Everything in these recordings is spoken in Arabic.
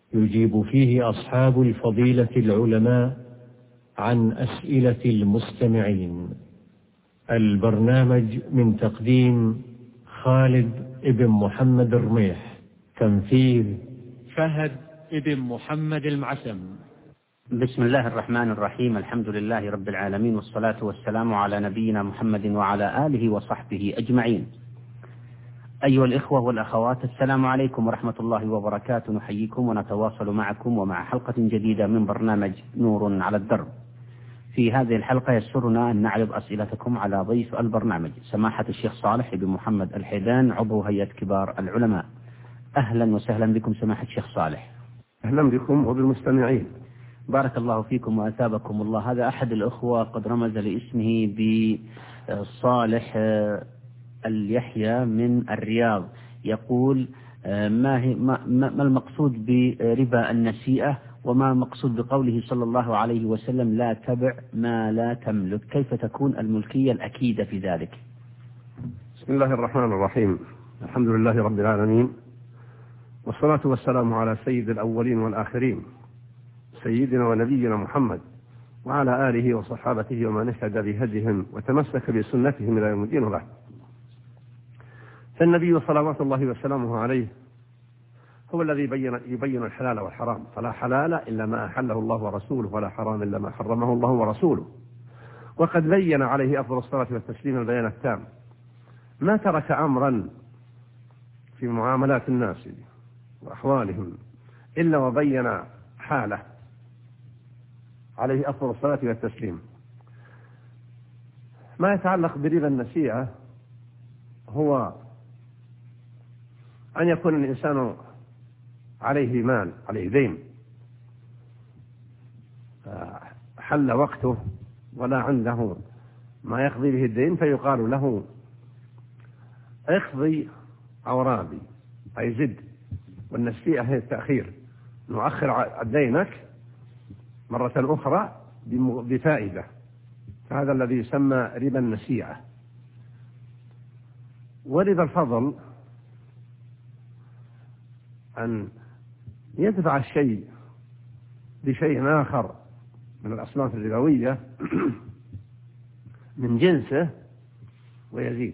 يجيب فيه أصحاب الفضيلة العلماء عن أسئلة المستمعين. البرنامج من تقديم خالد ابن محمد الرميح، تنفيذ فهد ابن محمد المعسم. بسم الله الرحمن الرحيم. الحمد لله رب العالمين، والصلاة والسلام على نبينا محمد وعلى آله وصحبه أجمعين. أيها الإخوة والأخوات، السلام عليكم ورحمة الله وبركاته. نحييكم ونتواصل معكم ومع حلقة جديدة من برنامج نور على الدرب. في هذه الحلقة يسرنا أن نعرض أسئلتكم على ضيف البرنامج سماحة الشيخ صالح بن محمد الحيدان، عضو هيئة كبار العلماء. أهلا وسهلا بكم سماحة الشيخ صالح. أهلا بكم وبالمستمعين. بارك الله فيكم وأثابكم الله. هذا أحد الأخوة قد رمز لاسمه بصالح اليحيى من الرياض، يقول ما المقصود بربا النسيئة، وما المقصود بقوله صلى الله عليه وسلم لا تبع ما لا تملك؟ كيف تكون الملكية الأكيدة في ذلك؟ بسم الله الرحمن الرحيم. الحمد لله رب العالمين، والصلاة والسلام على سيد الأولين والآخرين سيدنا ونبينا محمد وعلى آله وصحابته ومن اهتدى بهديهم وتمسك بسنتهم إلى يوم الدين. وبعد، فالنبي صلوات الله وسلامه عليه هو الذي يبين الحلال والحرام، فلا حلال إلا ما أحله الله ورسوله، ولا حرام إلا ما حرمه الله ورسوله. وقد بين عليه أفضل الصلاة والتسليم البيان التام، ما ترك أمرا في معاملات الناس وأحوالهم إلا وبين حاله عليه أفضل الصلاة والتسليم. ما يتعلق بربا النسيئة هو أن يكون الإنسان عليه مال، عليه دين، حل وقته ولا عنده ما يقضي به الدين، فيقال له اقضي أورابي، أي زد. والنسيئة هي التأخير، نؤخر دينك مرة أخرى بفائدة، فهذا الذي يسمى ربا النسيئة. وربا الفضل أن يدفع الشيء بشيء آخر من الأصناف الربوية من جنسه ويزيد.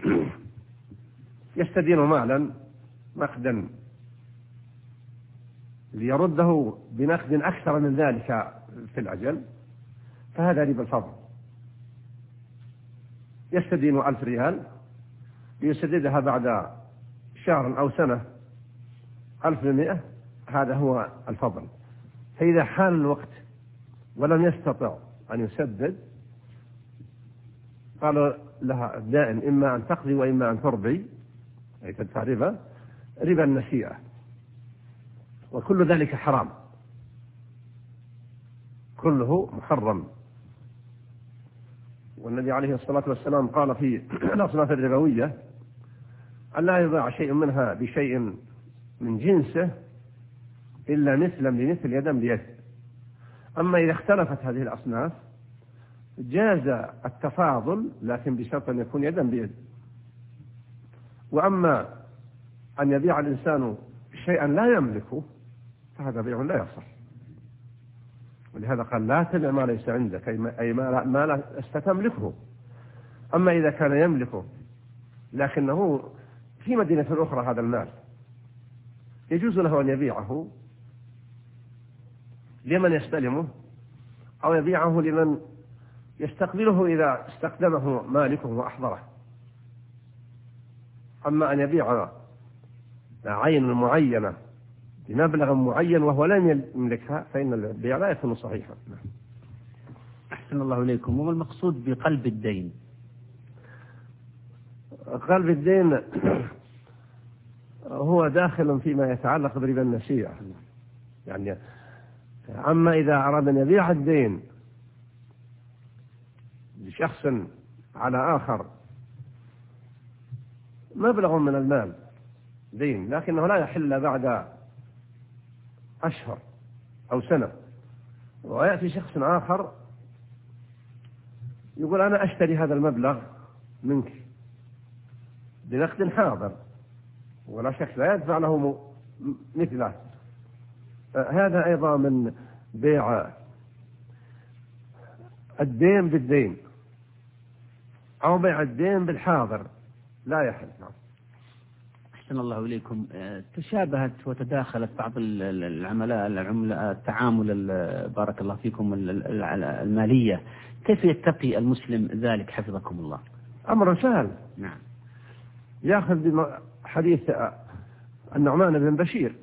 يستدين مالا نقدا ليرده بنقد أكثر من ذلك في الأجل، فهذا ربا الفضل. يستدين 1000 ريال ليسددها بعد شهر أو سنة 1100، هذا هو الفضل. فإذا حان الوقت ولم يستطع أن يسدد، قال لها الدائن إما أن تقضي وإما أن تربي، أي تدفع ربا النسيئة. وكل ذلك حرام، كله محرم. والنبي عليه الصلاة والسلام قال في الأصناف الربوية أن لا يباع شيء منها بشيء من جنسه إلا مثلا بمثل يدا بيد. أما إذا اختلفت هذه الأصناف جاز التفاضل، لكن بشرط أن يكون يدا بيد. وأما أن يبيع الإنسان شيئا لا يملكه فهذا بيع لا يصح. ولهذا قال لا تبع ما ليس عندك، أي ما لا تملكه. أما إذا كان يملكه لكنه في مدينة أخرى هذا المال، يجوز له أن يبيعه لمن يستلمه، أو يبيعه لمن يستقبله إذا استقدمه مالكه وأحضره. أما أن يبيع عين معينة بمبلغ معين وهو لم يملكها فإن البيع لا يكون صحيحا. أحسن الله إليكم. وما المقصود بقلب الدين؟ قلب الدين هو داخل فيما يتعلق بربا النسيئة. يعني أما إذا أراد أن يبيع الدين لشخص على آخر مبلغ من المال دين، لكنه لا يحل بعد أشهر أو سنة، ويأتي شخص آخر يقول أنا أشتري هذا المبلغ منك بنقد حاضر، ولا شك لا يدفع له مثله، هذا أيضا من بيع الدين بالدين أو بيع الدين بالحاضر لا يحل. أحسن الله إليكم. تشابهت وتداخلت بعض العملة التعامل بارك الله فيكم المالية، كيف يتقي المسلم ذلك حفظكم الله؟ أمر سهل. نعم. يأخذ حديث النعمان بن بشير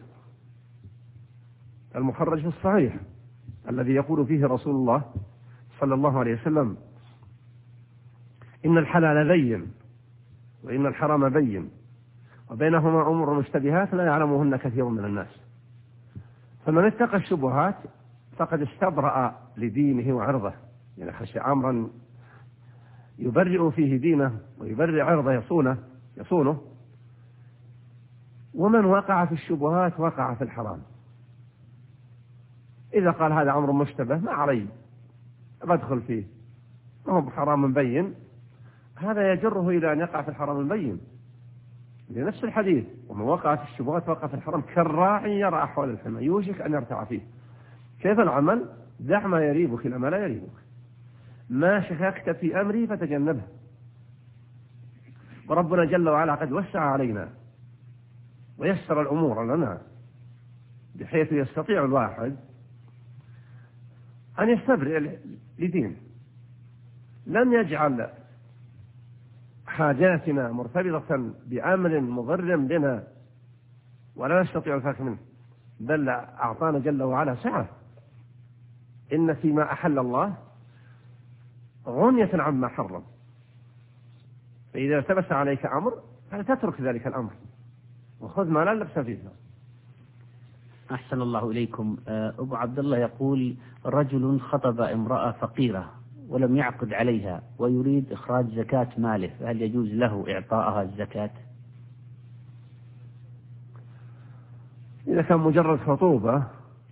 المخرج في الصحيح الذي يقول فيه رسول الله صلى الله عليه وسلم: إن الحلال بين وإن الحرام بين وبينهما أمور مشتبهات لا يعلمهن كثير من الناس، فمن اتقى الشبهات فقد استبرأ لدينه وعرضه، يعني خشي أمرا يبرئ فيه دينه ويبرئ عرضه يصونه. ومن وقع في الشبهات وقع في الحرام. إذا قال هذا أمر مشتبه ما علي بدخل فيه ما هو حرام بين، هذا يجره إلى أن يقع في الحرام البين، لنفس الحديث: ومن وقع في الشبهات وقع في الحرام كالراعي يرى أحوال الحمى يوشك أن يرتع فيه. كيف العمل؟ دع ما يريبك إلى ما لا يريبك، ما شككت في أمري فتجنبه. وربنا جل وعلا قد وسع علينا ويسر الأمور لنا بحيث يستطيع الواحد أن يستبرئ لدينه، لم يجعل حاجاتنا مرتبطة بأمر مضر بنا ولا نستطيع الفك منه، بل أعطانا جل وعلا سعة. إن فيما أحل الله غنية عما حرم، فإذا التبس عليك أمر فلا تترك ذلك الأمر وخذ ما لا لبس فيه. أحسن الله إليكم. أبو عبد الله يقول: رجل خطب امرأة فقيرة ولم يعقد عليها ويريد إخراج زكاة ماله، فهل يجوز له إعطاءها الزكاة؟ إذا كان مجرد خطوبة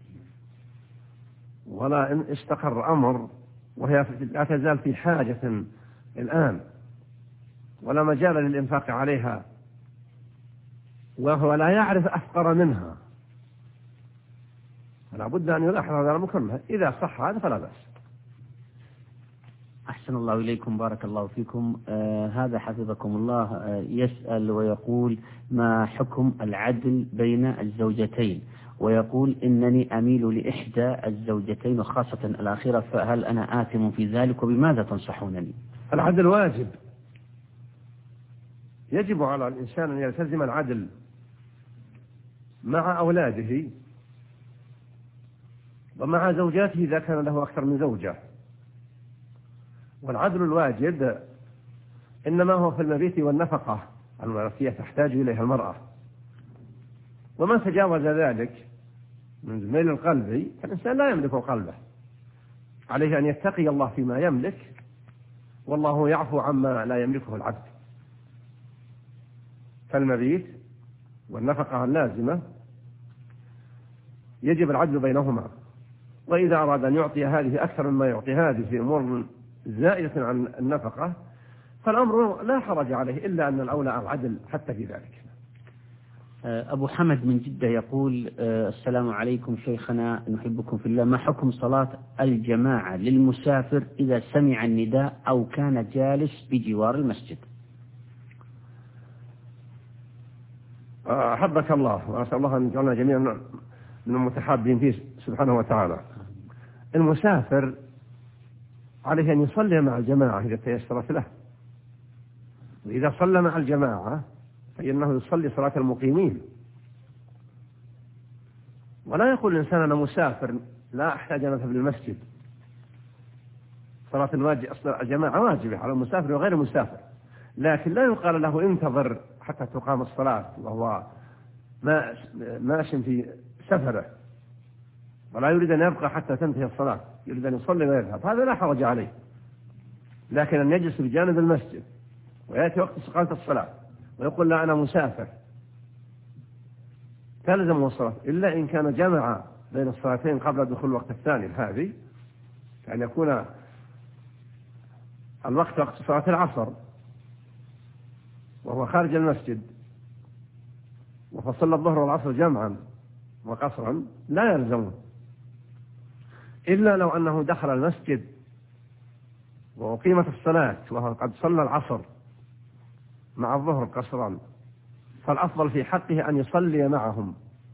ولا إن استقر أمر وهي لا تزال في حاجة الآن ولا مجال للإنفاق عليها وهو لا يعرف أفقر منها، فلا بد أن يلاحظ هذا المكمل. إذا صح هذا فلا بأس. أحسن الله إليكم بارك الله فيكم. هذا حفظكم الله يسأل ويقول: ما حكم العدل بين الزوجتين؟ ويقول: إنني أميل لإحدى الزوجتين وخاصة الآخرة، فهل أنا آثم في ذلك وبماذا تنصحونني؟ العدل واجب، يجب على الإنسان أن يلتزم العدل مع أولاده ومع زوجاته إذا كان له أكثر من زوجة. والعدل الواجب إنما هو في المبيت والنفقة التي تحتاج إليها المرأة، وما تجاوز ذلك من زميل القلب فالإنسان لا يملك قلبه، عليه أن يتقي الله فيما يملك، والله يعفو عما لا يملكه العبد. فالمبيت والنفقة اللازمة يجب العدل بينهما، وإذا أراد أن يعطي هذه أكثر مما يعطي هذه في أمور زائدة عن النفقة فالأمر لا حرج عليه، إلا أن الأولى العدل حتى في ذلك. أبو حمد من جدة يقول: السلام عليكم شيخنا نحبكم في الله، ما حكم صلاة الجماعة للمسافر إذا سمع النداء أو كان جالس بجوار المسجد؟ أحبك الله وأسأل الله أن يجعلنا جميعا من المتحابين فيه سبحانه وتعالى. المسافر عليه أن يصلي مع الجماعة إذا تيسرت له، وإذا صلى مع الجماعة فإنه يصلي صلاة المقيمين، ولا يقول الإنسان أنا مسافر لا أحتاج أن أذهب للمسجد. صلاة الجماعة واجبة على المسافر وغير المسافر، لكن لا يقال له انتظر حتى تقام الصلاة وهو ماش في سفره ولا يريد أن يبقى حتى تنتهي الصلاة، يريد أن يصلي ويذهب، هذا لا حرج عليه. لكن أن يجلس بجانب المسجد ويأتي وقت إقامة الصلاة ويقول لا أنا مسافر تلزم الصلاة، إلا إن كان جمع بين الصلاتين قبل دخول الوقت الثاني هذه، كأن يكون الوقت وقت صلاة العصر وهو خارج المسجد وفصل الظهر والعصر جمعا وقصرا لا يلزمون، إلا لو أنه دخل المسجد وأقيمت الصلاة وهو قد صلى العصر مع الظهر قصرا، فالأفضل في حقه أن يصلي معهم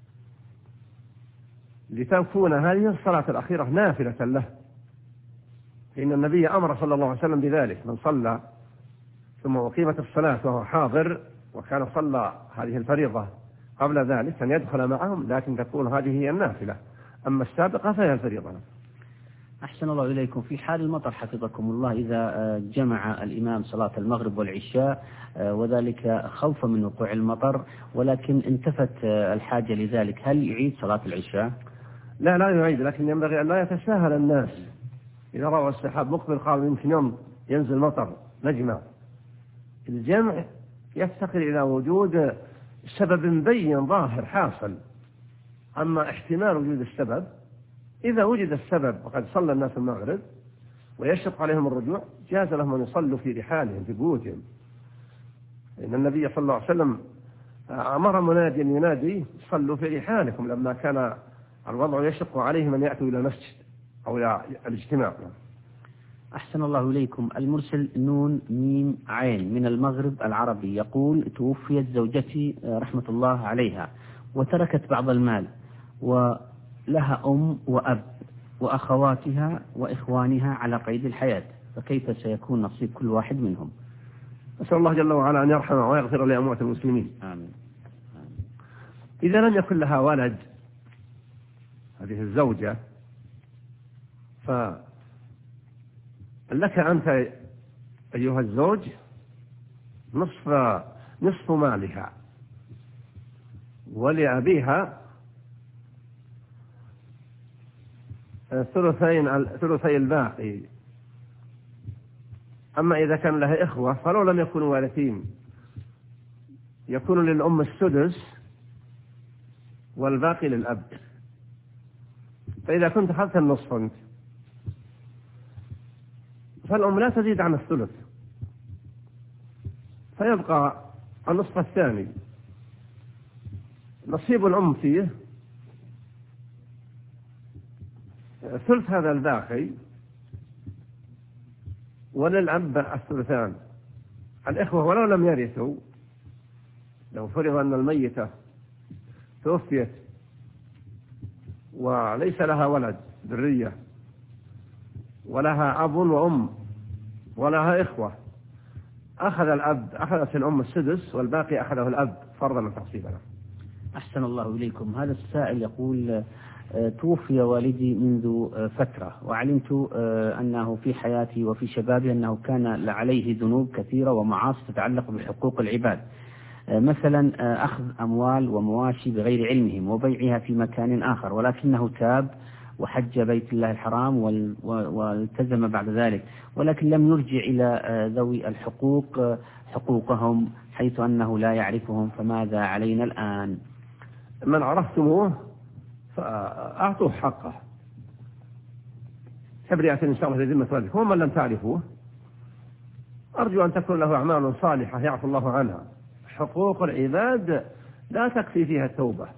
لتكون هذه الصلاة الأخيرة نافلة له، فإن النبي أمر صلى الله عليه وسلم بذلك: من صلى ثم أقيمت الصلاة وهو حاضر وكان صلى هذه الفريضة قبل ذلك أن يدخل معهم، لكن تكون هذه هي النافلة، أما السابقة فهي الفريضة. أحسن الله إليكم. في حال المطر حفظكم الله، إذا جمع الإمام صلاة المغرب والعشاء وذلك خوفا من وقوع المطر، ولكن انتفت الحاجة لذلك، هل يعيد صلاة العشاء؟ لا يعيد، لكن ينبغي أن لا يتساهل الناس. إذا رأوا السحاب مقبل قالوا يمكن يوم ينزل مطر نجمع. الجمع يفتقر إلى وجود سبب مبين ظاهر حاصل، أما احتمال وجود السبب إذا وجد السبب وقد صلى الناس المغرب ويشق عليهم الرجوع جاز لهم أن يصلوا في رحالهم في بيوتهم، إن النبي صلى الله عليه وسلم أمر مناديا ينادي: صلوا في رحالكم، لما كان الوضع يشق عليهم أن يأتوا إلى المسجد أو إلى الاجتماع. أحسن الله إليكم. المرسل نون ميم عين من المغرب العربي يقول: توفيت زوجتي رحمة الله عليها وتركت بعض المال، ولها أم وأب وأخواتها وإخوانها على قيد الحياة، فكيف سيكون نصيب كل واحد منهم؟ أسأل الله جل وعلا أن يرحمه ويغفر لأموات المسلمين. آمين. إذا لم يكن لها ولد هذه الزوجة، فلك أنت أيها الزوج نصف مالها، ولأبيها ثلثي الباقي. أما إذا كان لها إخوة فلو لم يكونوا وارثين يكون للأم السدس والباقي للأب. فإذا كنت أخذت النصف أنت فالأم لا تزيد عن الثلث، فيبقى النصف الثاني. نصيب الأم فيه ثلث هذا الباقي، وللأب الثلثان. الإخوة ولو لم يرثوا، لو فرض أن الميتة توفيت وليس لها ولد ذرية ولها أب وأم ولها إخوة، أخذت الأم السدس والباقي أخذه الأب فرضا من تحصيلنا. أحسن الله إليكم. هذا السائل يقول: توفي والدي منذ فترة، وعلمت أنه في حياتي وفي شبابي أنه كان عليه ذنوب كثيرة ومعاصي تتعلق بحقوق العباد، مثلا أخذ أموال ومواشي بغير علمهم وبيعها في مكان آخر، ولكنه تاب وحج بيت الله الحرام والتزم بعد ذلك، ولكن لم يرجع إلى ذوي الحقوق حقوقهم حيث أنه لا يعرفهم، فماذا علينا الآن؟ من عرفتموه فأعطوه حقه، تبرئة إن شاء الله لذمة والدك. ومن لم تعرفوه أرجو أن تكون له أعمال صالحة يعفو الله عنها. حقوق العباد لا تكفي فيها التوبة،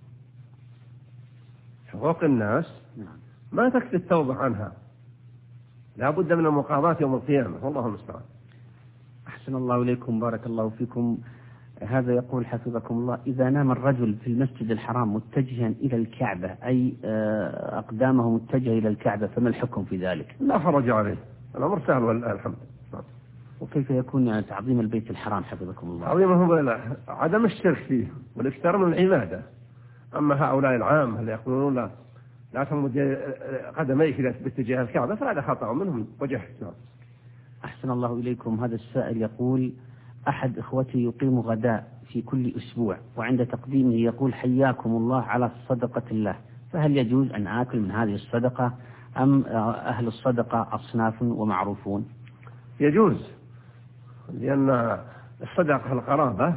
حقوق الناس ما تكفي التوبة عنها، لا بد من المقاضاة يوم القيامة، والله المستعان. أحسن الله إليكم، بارك الله فيكم. هذا يقول حفظكم الله: إذا نام الرجل في المسجد الحرام متجها إلى الكعبة، أي أقدامه متجهة إلى الكعبة، فما الحكم في ذلك؟ لا حرج عليه، الأمر سهل والله الحمد. وكيف يكون تعظيم البيت الحرام حفظكم الله؟ تعظيمه عدم الشرك فيه والاكثار من العبادة. أما هؤلاء العام اللي يقولون لا تمد قدميك باتجاه الكعبة فهذا خطأ منهم وجهل. أحسن الله إليكم. هذا السائل يقول: أحد إخوتي يقيم غداء في كل أسبوع، وعند تقديمه يقول: حياكم الله على صدقة الله، فهل يجوز أن آكل من هذه الصدقة، أم أهل الصدقة أصناف ومعروفون؟ يجوز، لأن الصدقة القرابة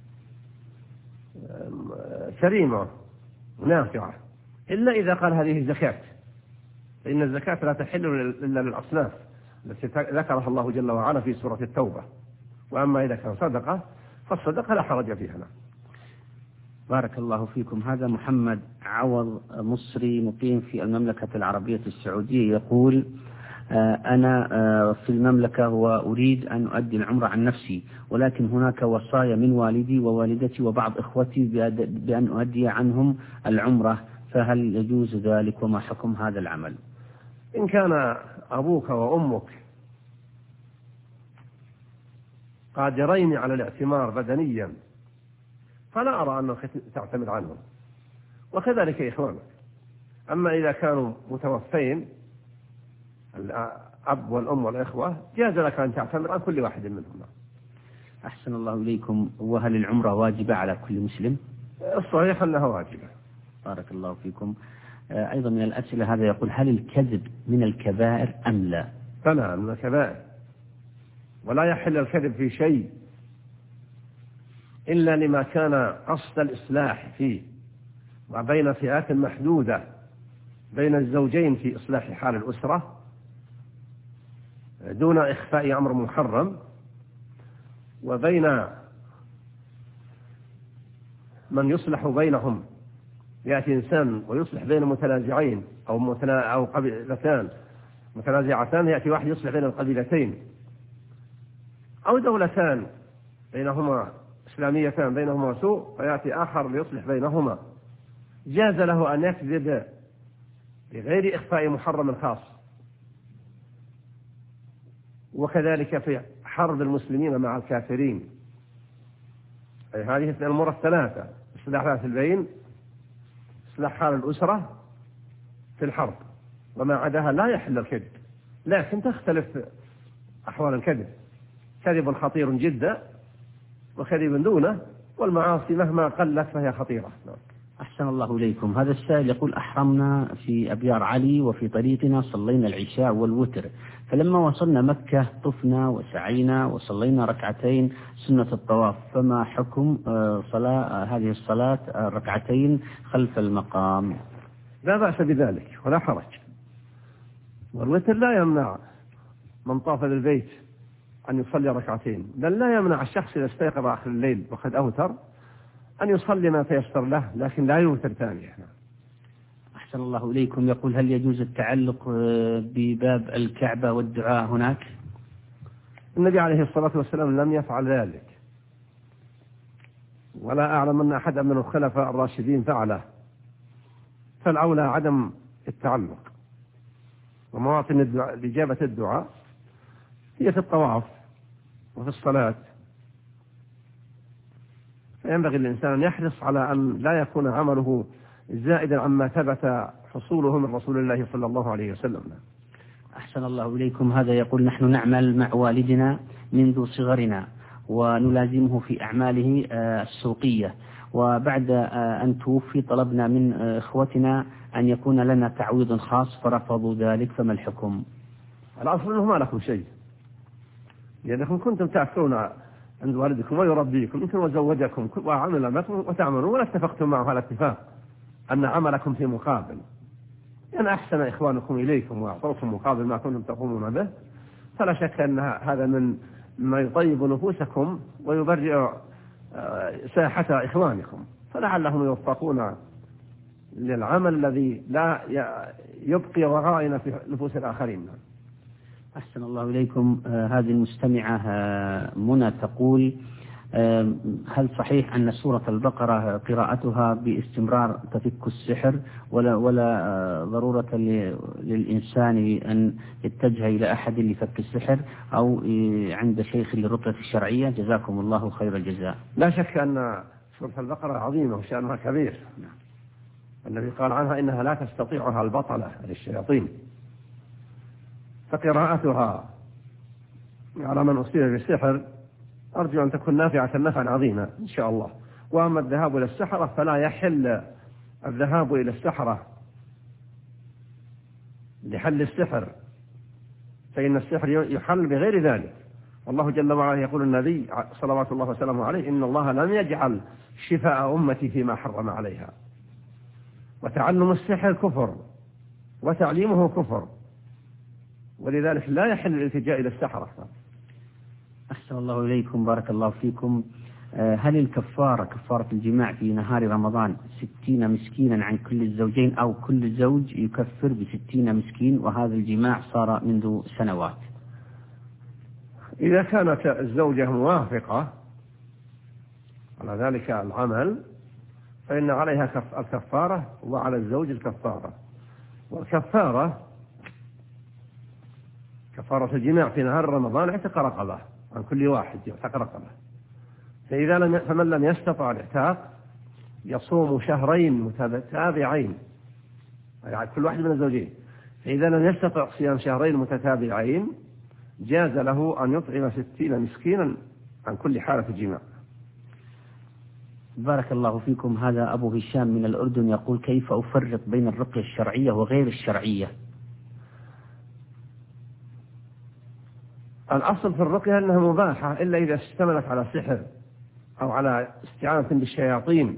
كريمة ونافعة، إلا إذا قال هذه زكاة، فإن الزكاة لا تحل إلا للأصناف التي ذكرها الله جل وعلا في سورة التوبة. وأما إذا كان صدقة فالصدقة لا حرج فيها. بارك الله فيكم. هذا محمد عوض مصري مقيم في المملكة العربية السعودية يقول: أنا في المملكة وأريد أن أؤدي العمرة عن نفسي، ولكن هناك وصايا من والدي ووالدتي وبعض إخوتي بأن أؤدي عنهم العمرة، فهل يجوز ذلك وما حكم هذا العمل؟ إن كان أبوك وأمك قادرين على الاعتمار بدنيا فلا أرى أنك تعتمد عنهم، وكذلك إخوانك. أما إذا كانوا متوفين الأب والأم والإخوة جاز لك أن تعتمر عن كل واحد منهم. أحسن الله إليكم. وهل العمرة واجبة على كل مسلم؟ الصحيح أنها واجبة. بارك الله فيكم. أيضا من الأسئلة هذا يقول: هل الكذب من الكبائر أم لا؟ فلا، من الكبائر، ولا يحل الكذب في شيء إلا لما كان قصد الإصلاح فيه، وبين فئات محدودة بين الزوجين في إصلاح حال الأسرة دون إخفاء أمر محرم، وبين من يصلح بينهم، يأتي إنسان ويصلح بين متنازعين أو قبيلتان متنازعتان، يأتي واحد يصلح بين القبيلتين، أو دولتان بينهما إسلاميتان بينهما سوء فيأتي آخر ليصلح بينهما، جاز له أن يكذب بغير إخفاء محرم خاص. وكذلك في حرب المسلمين مع الكافرين، أي هذه الأمور الثلاثة: إصلاح ذات البين، إصلاح حال الأسرة في الحرب، وما عداها لا يحل الكذب. لكن تختلف أحوال الكذب، كذب خطير جدا وكذب دونه، والمعاصي مهما قلت فهي خطيرة. أحسن الله إليكم. هذا السائل يقول: أحرمنا في أبيار علي وفي طريقنا صلينا العشاء والوتر، فلما وصلنا مكة طفنا وسعينا وصلينا ركعتين سنة الطواف، فما حكم هذه الصلاة ركعتين خلف المقام؟ لا بأس بذلك ولا حرج، والوتر لا يمنع من طاف بالبيت أن يصلي ركعتين، بل لا يمنع الشخص إذا استيقظ آخر الليل وقد أوتر أن يصلي ما تيسر له، لكن لا يوتر ثانية. أحسن الله إليكم. يقول: هل يجوز التعلق بباب الكعبة والدعاء هناك؟ النبي عليه الصلاة والسلام لم يفعل ذلك، ولا أعلم أن أحد من الخلفاء الراشدين فعله، فالأولى عدم التعلق. ومواطن إجابة الدعاء هي في الطواف وفي الصلاة، فينبغي الإنسان أن يحرص على أن لا يكون عمله زائدا عما ثبت حصوله من رسول الله صلى الله عليه وسلم. أحسن الله إليكم. هذا يقول: نحن نعمل مع والدنا منذ صغرنا ونلازمه في أعماله السوقية، وبعد أن توفي طلبنا من إخوتنا أن يكون لنا تعويض خاص فرفضوا ذلك، فما الحكم؟ الأصل أنه ما لكم شيء، لأنكم كنتم تأكلون عند والدكم ويربيكم، يمكن وزوجكم وعمل معكم وتعملون، ولا اتفقتم معه على اتفاق أن عملكم في مقابل، يعني أحسن إخوانكم إليكم وأعطوكم مقابل ما كنتم تقومون به، فلا شك أن هذا من ما يطيب نفوسكم ويبرئ ساحة إخوانكم، فلعلهم يوفقون للعمل الذي لا يبقي وغائن في نفوس الآخرين. أحسن الله إليكم. هذه المستمعة منى تقول: هل صحيح أن سورة البقرة قراءتها باستمرار تفك السحر، ولا ضرورة للإنسان أن يتجه إلى أحد لفك السحر أو عند شيخ للرقية الشرعية؟ جزاكم الله خير الجزاء. لا شك أن سورة البقرة عظيمة وشأنها كبير، النبي قال عنها: إنها لا تستطيعها البطلة للشياطين، فقراءتها على من أصيب بالسحر أرجو أن تكون نافعة نفعا عظيما إن شاء الله. وأما الذهاب إلى السحرة فلا يحل الذهاب إلى السحرة لحل السحر، فإن السحر يحل بغير ذلك. والله جل وعلا يقول النبي صلوات الله وسلامه عليه: إن الله لم يجعل شفاء أمتي فيما حرم عليها. وتعلم السحر كفر وتعليمه كفر، ولذلك لا يحل الالتجاء إلى السحرة. أحسن الله إليكم. بارك الله فيكم. هل الكفارة كفارة الجماع في نهار رمضان 60 مسكينا عن كل الزوجين، أو كل زوج يكفر ب60 مسكين وهذا الجماع صار منذ سنوات؟ إذا كانت الزوجة موافقة على ذلك العمل فإن عليها الكفارة وعلى الزوج الكفارة. والكفارة كفارة الجماع في نهار رمضان اعتق رقبة عن كل واحد، يعتق رقبة. فمن لم يستطع الاعتاق يصوم شهرين متتابعين، يعني كل واحد من الزوجين. فإذا لم يستطع صيام شهرين متتابعين جاز له أن يطعم 60 مسكينا عن كل حالة الجماع. بارك الله فيكم. هذا أبو هشام من الأردن يقول: كيف أفرق بين الرقية الشرعية وغير الشرعية؟ الأصل في الرقية أنها مباحة إلا إذا اشتملت على سحر أو على استعانة بالشياطين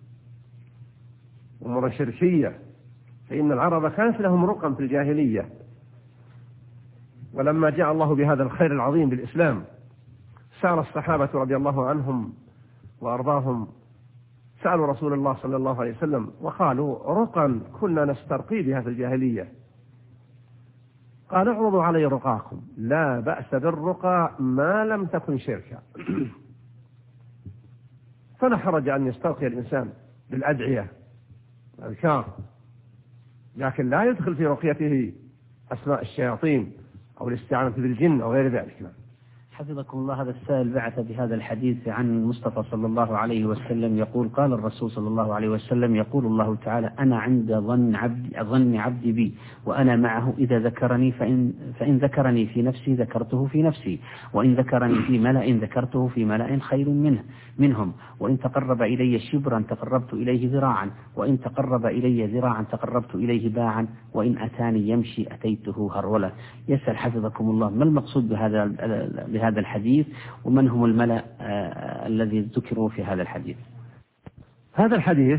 أمور شركية، فإن العرب كانت لهم رقم في الجاهلية، ولما جاء الله بهذا الخير العظيم بالإسلام سأل الصحابة رضي الله عنهم وأرضاهم، سألوا رسول الله صلى الله عليه وسلم وقالوا: رقا كنا نسترقي بها في الجاهلية. قال: اعرضوا علي رقاكم، لا بأس بالرقى ما لم تكن شركا. فلا حرج أن يسترقي الإنسان بالأدعية والأذكار، لكن لا يدخل في رقيته أسماء الشياطين أو الاستعانة بالجن أو غير ذلك. حفظكم الله. هذا السائل بعث بهذا الحديث عن المصطفى صلى الله عليه وسلم يقول: قال الرسول صلى الله عليه وسلم: يقول الله تعالى: أنا عند ظن عبدي بي وأنا معه إذا ذكرني، فإن ذكرني في نفسي ذكرته في نفسي، وإن ذكرني في ملأ ذكرته في ملأ خير منهم، وإن تقرب إلي شبرا تقربت إليه ذراعا، وإن تقرب إلي ذراعا تقربت إليه باعا، وإن أتاني يمشي أتيته هرولا. يسأل حفظكم الله: ما المقصود بهذا الحديث، ومن هم الملأ الذي ذكروا في هذا الحديث؟ هذا الحديث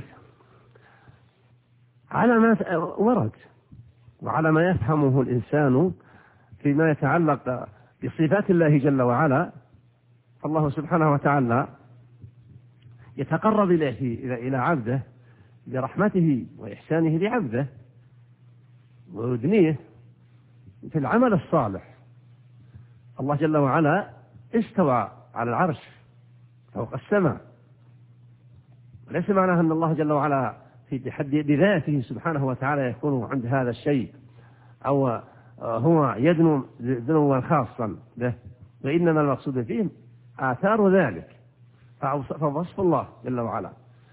على ما ورد وعلى ما يفهمه الإنسان فيما يتعلق بصفات الله جل وعلا. الله سبحانه وتعالى يتقرب إلى عبده برحمته وإحسانه لعبده ويدنيه في العمل الصالح. الله جل وعلا استوى على العرش فوق السماء، ليس معناه أن الله جل وعلا في تحدي بذاته سبحانه وتعالى يكون عند هذا الشيء أو هو يدنو دنوا خاصا به، وإنما المقصود فيه آثار ذلك، فوصف الله جل وعلا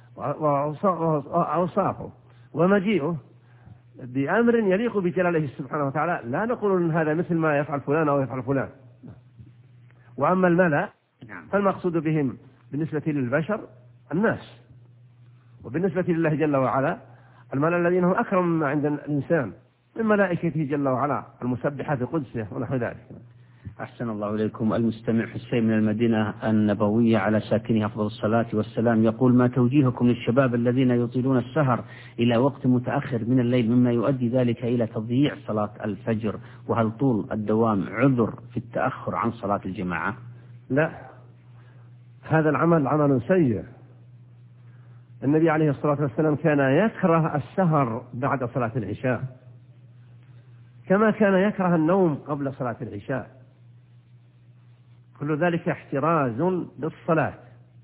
وأوصافه ومجيئه بأمر يليق بجلاله سبحانه وتعالى. لا نقول أن هذا مثل ما يفعل فلان أو يفعل فلان. وأما الملأ فالمقصود بهم بالنسبة للبشر الناس، وبالنسبة لله جل وعلا الملأ الذين هم أكرم ما عند الإنسان من ملائكته جل وعلا المسبحة في قدسه ونحو ذلك. أحسن الله إليكم. المستمع حسين من المدينة النبوية على ساكنها أفضل الصلاة والسلام يقول: ما توجيهكم للشباب الذين يطيلون السهر إلى وقت متأخر من الليل مما يؤدي ذلك إلى تضييع صلاة الفجر، وهل طول الدوام عذر في التأخر عن صلاة الجماعة؟ لا، هذا العمل عمل سيء. النبي عليه الصلاة والسلام كان يكره السهر بعد صلاة العشاء كما كان يكره النوم قبل صلاة العشاء. كل ذلك احتراز بالصلاة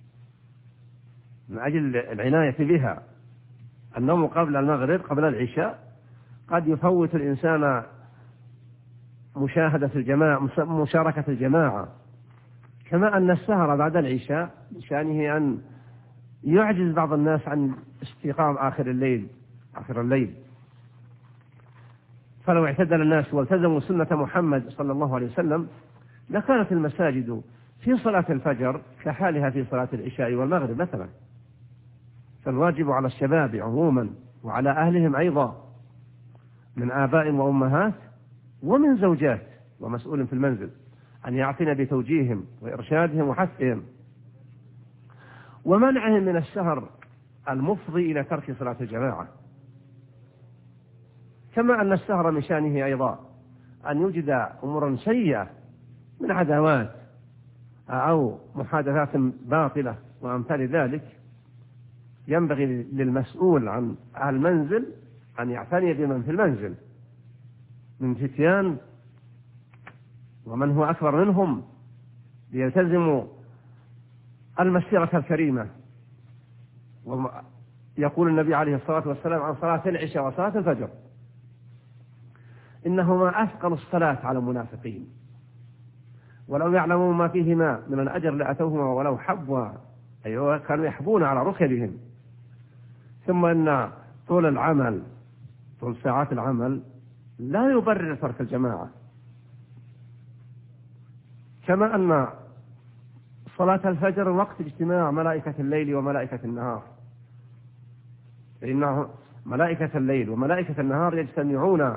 من أجل العناية بها. النوم قبل المغرب قبل العشاء قد يفوت الإنسان مشاركة الجماعة، كما أن السهر بعد العشاء بشأنه أن يعجز بعض الناس عن استيقاظ آخر الليل. فلو اعتدل الناس والتزموا سنة محمد صلى الله عليه وسلم لكانت المساجد في صلاة الفجر كحالها في صلاة العشاء والمغرب مثلا. فالواجب على الشباب عموما وعلى أهلهم أيضا من آباء وأمهات ومن زوجات ومسؤول في المنزل أن يعتنى بتوجيههم وإرشادهم وحثهم ومنعهم من السهر المفضي إلى ترك صلاة الجماعة. كما أن السهر من شأنه أيضا أن يوجد أمورا سيئة من عداوات أو محادثات باطلة وأمثال ذلك، ينبغي للمسؤول عن المنزل أن يعتني بمن في المنزل من فتيان ومن هو أكبر منهم، ليلتزموا المسيرة الكريمة. ويقول النبي عليه الصلاة والسلام عن صلاة العشاء وصلاة الفجر: إنهما أثقل الصلاة على المنافقين، ولو يعلمون ما فيهما من الأجر لأتوهما ولو حبوا، أيوة كانوا يحبون على ركبهم. ثم إن طول العمل، طول ساعات العمل لا يبرر ترك الجماعة، كما أن صلاة الفجر وقت اجتماع ملائكة الليل وملائكة النهار، فإن ملائكة الليل وملائكة النهار يجتمعون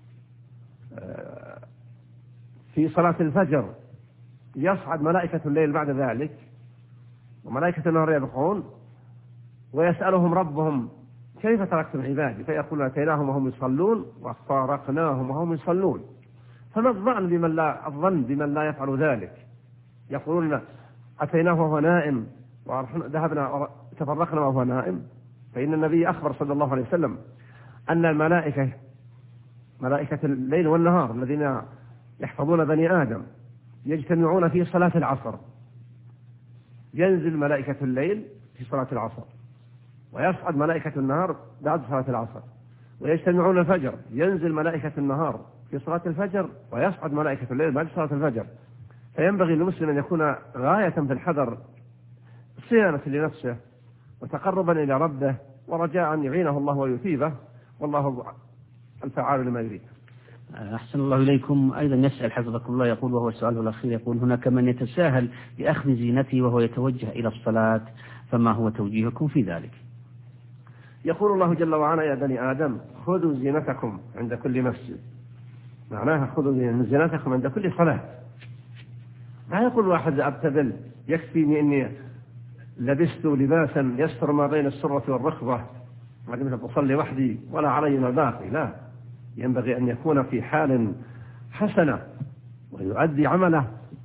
في صلاة الفجر، يصعد ملائكة الليل بعد ذلك وملائكة النهار يبقون، ويسألهم ربهم: كيف تركتم عبادي؟ فيقولون: أتيناهم وهم يصلون وفارقناهم وهم يصلون. فما الظن بمن لا يفعل ذلك؟ يقولون: أتيناه وهو نائم وذهبنا تفرقنا وهو نائم. فإن النبي أخبر صلى الله عليه وسلم أن الملائكة، ملائكة الليل والنهار الذين يحفظون بني آدم، يجتمعون في صلاة العصر. ينزل ملائكة الليل في صلاة العصر، ويصعد ملائكة النهار بعد صلاة العصر، ويجتمعون الفجر. ينزل ملائكة النهار في صلاة الفجر، ويصعد ملائكة الليل بعد صلاة الفجر. فينبغي للمسلم أن يكون غاية في الحذر، صيانة لنفسه وتقربا إلى ربه، ورجاء أن يعينه الله ويثيبه، والله الفعال لما يريد. أحسن الله إليكم. أيضا يسأل حفظكم الله، يقول وهو سؤاله الأخير، يقول: هناك من يتساهل بأخذ زينته وهو يتوجه إلى الصلاة، فما هو توجيهكم في ذلك؟ يقول الله جل وعلا: يا بني آدم خذوا زينتكم عند كل مسجد. معناها خذوا زينتكم عند كل صلاة. لا يقول واحد: أبتذل، يكفيني إني لبست لباسا يستر ما بين السرة والركبة، وعندما أصلي وحدي ولا علي ما باقي. لا، ينبغي أن يكون في حال حسنة ويؤدي عمله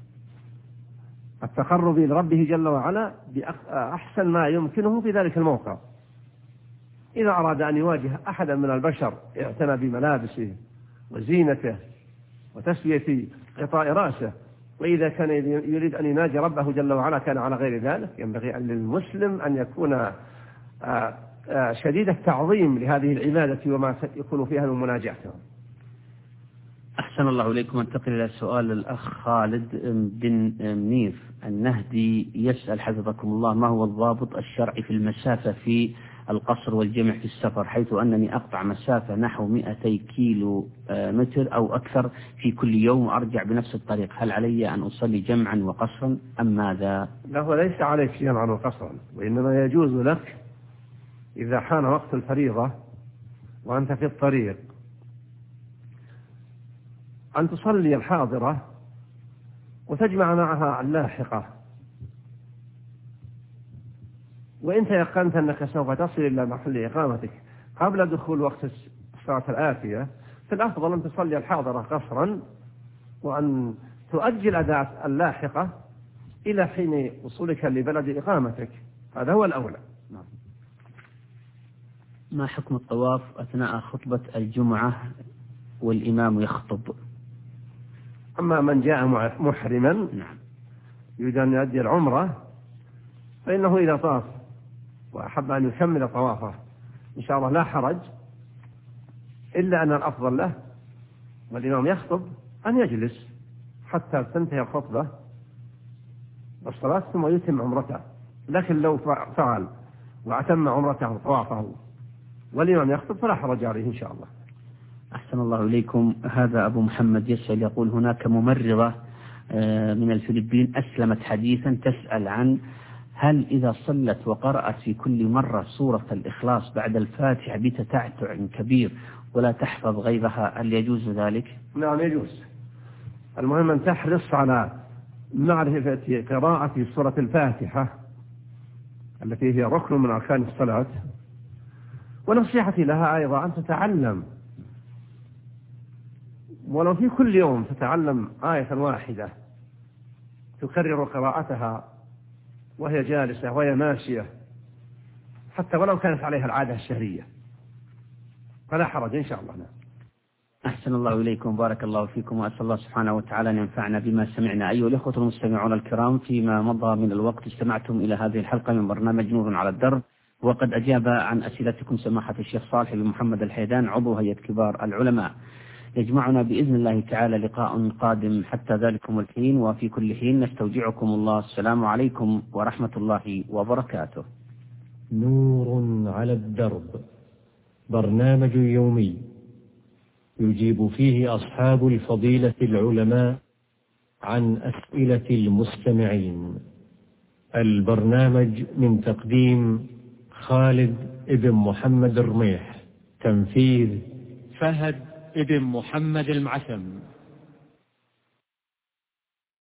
التقرب لربه جل وعلا بأحسن ما يمكنه في ذلك الموقع. إذا أراد أن يواجه أحدا من البشر اعتنى بملابسه وزينته وتسوية غطاء رأسه، وإذا كان يريد أن يناجي ربه جل وعلا كان على غير ذلك. ينبغي أن للمسلم أن يكون شديد التعظيم لهذه العبادة وما يكون فيها من مناجاة. أحسن الله إليكم. انتقل إلى سؤال الأخ خالد بن منيف النهدي، يسأل حفظكم الله: ما هو الضابط الشرعي في المسافة في القصر والجمع في السفر، حيث أنني أقطع مسافة نحو 200 كيلو متر أو أكثر في كل يوم وأرجع بنفس الطريق، هل علي أن أصلي جمعا وقصرا أم ماذا؟ لا، ليس عليك جمعا وقصرا، وإنما يجوز لك إذا حان وقت الفريضة وأنت في الطريق أن تصلي الحاضرة وتجمع معها اللاحقة، وإن تيقنت أنك سوف تصل إلى محل إقامتك قبل دخول وقت الصلاة الآتية، فالأفضل أن تصلي الحاضرة قصرا، وأن تؤجل أداء اللاحقة إلى حين وصولك لبلد إقامتك. هذا هو الأولى. ما حكم الطواف أثناء خطبة الجمعة والإمام يخطب؟ أما من جاء محرما يريد أن يؤدي العمرة، فإنه إذا طاف وأحب أن يكمل طوافه إن شاء الله لا حرج، إلا أن الأفضل له والإمام يخطب أن يجلس حتى تنتهي الخطبة والصلاة ثم يتم عمرته. لكن لو فعل وأتم عمرته وطوافه والإمام يخطب فلا حرج عليه إن شاء الله. أحسن الله إليكم. هذا أبو محمد يسأل، يقول: هناك ممرضة من الفلبين أسلمت حديثا، تسأل عن هل إذا صلت وقرأت في كل مرة سورة الإخلاص بعد الفاتحة بتتعتع كبير ولا تحفظ غيرها، هل يجوز ذلك؟ نعم يجوز. المهم أن تحرص على معرفة قراءة سورة الفاتحة التي هي ركن من أركان الصلاة، ونصيحتي لها أيضا أن تتعلم ولو في كل يوم تتعلم آية واحدة تكرر قراءتها وهي جالسة وهي ماشية، حتى ولو كانت عليها العادة الشهرية فلا حرج إن شاء الله. أحسن الله إليكم، بارك الله فيكم، وأسأل الله سبحانه وتعالى أن ينفعنا بما سمعنا. أيها الأخوة المستمعون الكرام، فيما مضى من الوقت استمعتم إلى هذه الحلقة من برنامج نور على الدرب، وقد أجاب عن أسئلتكم سماحة الشيخ صالح بن محمد الحيدان عضو هيئة كبار العلماء. يجمعنا بإذن الله تعالى لقاء قادم، حتى ذلكم الحين وفي كل حين نستودعكم الله. السلام عليكم ورحمة الله وبركاته. نور على الدرب، برنامج يومي يجيب فيه أصحاب الفضيلة العلماء عن أسئلة المستمعين. البرنامج من تقديم خالد ابن محمد الرميح، تنفيذ فهد ابن محمد المعسم.